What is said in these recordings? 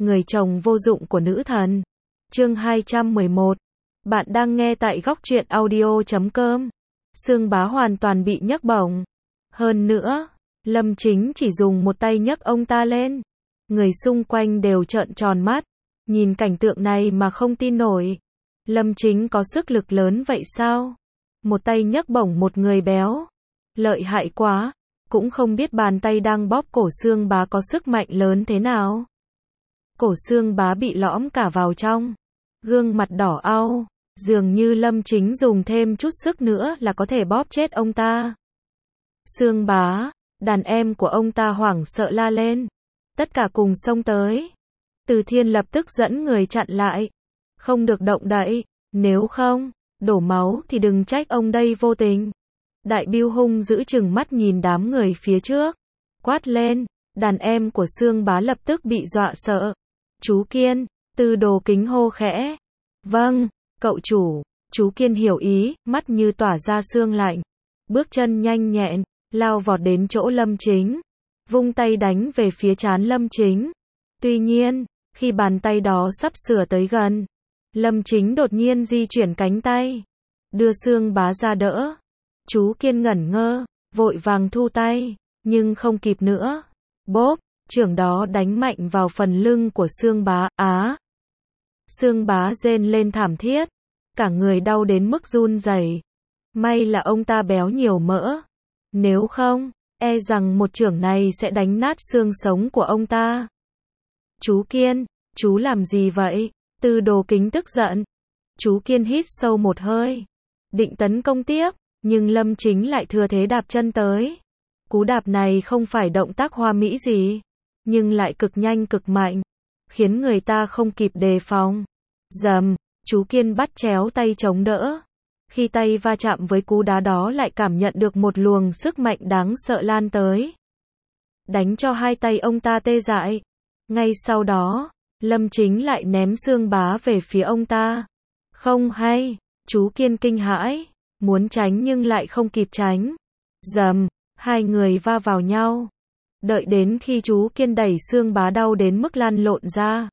người chồng vô dụng của nữ thần. Chương 211. Bạn đang nghe tại góc truyện audio.com. Sương Bá hoàn toàn bị nhấc bổng. Hơn nữa, Lâm Chính chỉ dùng một tay nhấc ông ta lên. Người xung quanh đều trợn tròn mắt, nhìn cảnh tượng này mà không tin nổi. Lâm Chính có sức lực lớn vậy sao? Một tay nhấc bổng một người béo. Lợi hại quá, cũng không biết bàn tay đang bóp cổ Sương Bá có sức mạnh lớn thế nào. Cổ Sương Bá bị lõm cả vào trong, gương mặt đỏ au, dường như Lâm Chính dùng thêm chút sức nữa là có thể bóp chết ông ta. Sương Bá, đàn em của ông ta hoảng sợ la lên. Tất cả cùng xông tới. Từ Thiên lập tức dẫn người chặn lại. Không được động đậy, nếu không, đổ máu thì đừng trách ông đây vô tình. Đại Bưu hung giữ chừng mắt nhìn đám người phía trước. Quát lên, đàn em của Sương Bá lập tức bị dọa sợ. Chú Kiên, Tư Đồ Kính hô khẽ. Vâng, cậu chủ. Chú Kiên hiểu ý, mắt như tỏa ra sương lạnh. Bước chân nhanh nhẹn, lao vọt đến chỗ Lâm Chính. Vung tay đánh về phía trán Lâm Chính. Tuy nhiên, khi bàn tay đó sắp sửa tới gần, Lâm Chính đột nhiên di chuyển cánh tay, đưa Sương Bá ra đỡ. Chú Kiên ngẩn ngơ, vội vàng thu tay, nhưng không kịp nữa. Bốp, chưởng đó đánh mạnh vào phần lưng của Sương Bá. Sương Bá rên lên thảm thiết, cả người đau đến mức run rẩy. May là ông ta béo nhiều mỡ, nếu không, e rằng một chưởng này sẽ đánh nát xương sống của ông ta. Chú Kiên, chú làm gì vậy? Tư Đồ Kính tức giận. Chú Kiên hít sâu một hơi, định tấn công tiếp, nhưng Lâm Chính lại thừa thế đạp chân tới. Cú đạp này không phải động tác hoa mỹ gì, nhưng lại cực nhanh cực mạnh, khiến người ta không kịp đề phòng. Rầm, chú Kiên bắt chéo tay chống đỡ. Khi tay va chạm với cú đá đó lại cảm nhận được một luồng sức mạnh đáng sợ lan tới, đánh cho hai tay ông ta tê dại. Ngay sau đó, Lâm Chính lại ném Sương Bá về phía ông ta. Không hay, chú Kiên kinh hãi, muốn tránh nhưng lại không kịp tránh. Rầm, hai người va vào nhau. Đợi đến khi chú Kiên đẩy Sương Bá đau đến mức lăn lộn ra,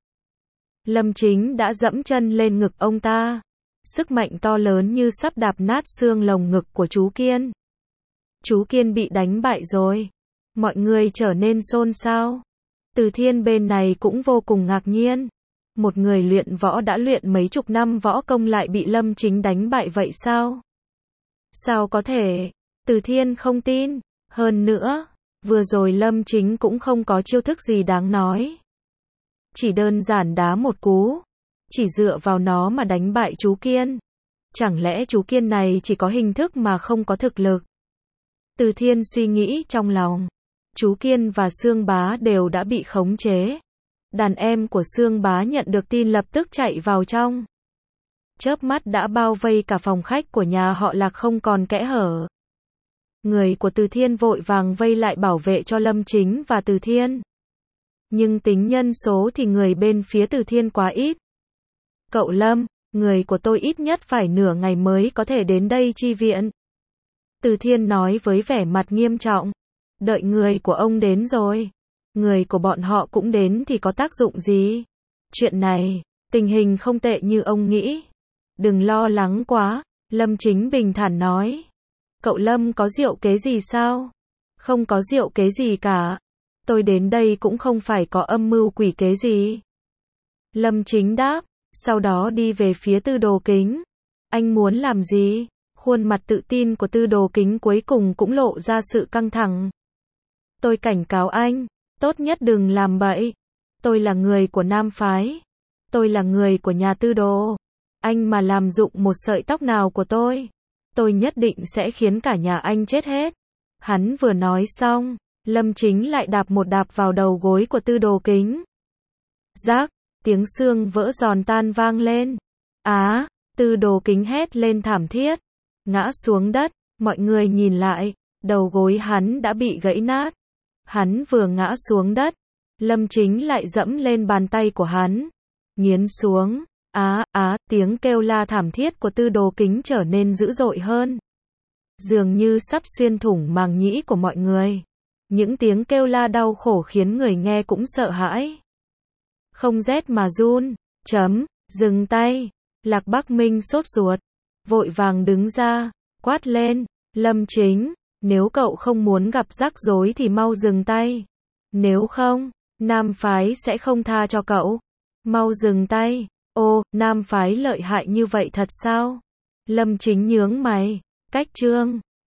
Lâm Chính đã dẫm chân lên ngực ông ta. Sức mạnh to lớn như sắp đạp nát xương lồng ngực của chú Kiên. Chú Kiên bị đánh bại rồi. Mọi người trở nên xôn xao. Từ Thiên bên này cũng vô cùng ngạc nhiên. Một người luyện võ đã luyện mấy chục năm võ công lại bị Lâm Chính đánh bại vậy sao? Sao có thể? Từ Thiên không tin. Hơn nữa, vừa rồi Lâm Chính cũng không có chiêu thức gì đáng nói. Chỉ đơn giản đá một cú, chỉ dựa vào nó mà đánh bại chú Kiên. Chẳng lẽ chú Kiên này chỉ có hình thức mà không có thực lực? Từ Thiên suy nghĩ trong lòng. Chú Kiên và Sương Bá đều đã bị khống chế. Đàn em của Sương Bá nhận được tin lập tức chạy vào trong. Chớp mắt đã bao vây cả phòng khách của nhà họ Lạc không còn kẽ hở. Người của Từ Thiên vội vàng vây lại bảo vệ cho Lâm Chính và Từ Thiên. Nhưng tính nhân số thì người bên phía Từ Thiên quá ít. Cậu Lâm, người của tôi ít nhất phải nửa ngày mới có thể đến đây chi viện. Từ Thiên nói với vẻ mặt nghiêm trọng. Đợi người của ông đến rồi, người của bọn họ cũng đến thì có tác dụng gì? Chuyện này, tình hình không tệ như ông nghĩ. Đừng lo lắng quá, Lâm Chính bình thản nói. Cậu Lâm có diệu kế gì sao? Không có diệu kế gì cả. Tôi đến đây cũng không phải có âm mưu quỷ kế gì. Lâm Chính đáp, sau đó đi về phía Tư Đồ Kính. Anh muốn làm gì? Khuôn mặt tự tin của Tư Đồ Kính cuối cùng cũng lộ ra sự căng thẳng. Tôi cảnh cáo anh, tốt nhất đừng làm bậy. Tôi là người của Nam Phái. Tôi là người của nhà Tư Đồ. Anh mà làm dụng một sợi tóc nào của tôi nhất định sẽ khiến cả nhà anh chết hết. Hắn vừa nói xong, Lâm Chính lại đạp một đạp vào đầu gối của Tư Đồ Kính. Rác, tiếng xương vỡ giòn tan vang lên. Tư Đồ Kính hét lên thảm thiết, ngã xuống đất. Mọi người nhìn lại, đầu gối hắn đã bị gãy nát. Hắn vừa ngã xuống đất, Lâm Chính lại dẫm lên bàn tay của hắn, nghiến xuống. Tiếng kêu la thảm thiết của Tư Đồ Kính trở nên dữ dội hơn, dường như sắp xuyên thủng màng nhĩ của mọi người. Những tiếng kêu la đau khổ khiến người nghe cũng sợ hãi. không rét mà run. Dừng tay. Lạc Bắc Minh sốt ruột, vội vàng đứng ra, quát lên, Lâm Chính, nếu cậu không muốn gặp rắc rối thì mau dừng tay. Nếu không, Nam phái sẽ không tha cho cậu. Mau dừng tay. Ô, Nam phái lợi hại như vậy thật sao? Lâm Chính nhướng mày, cách trương.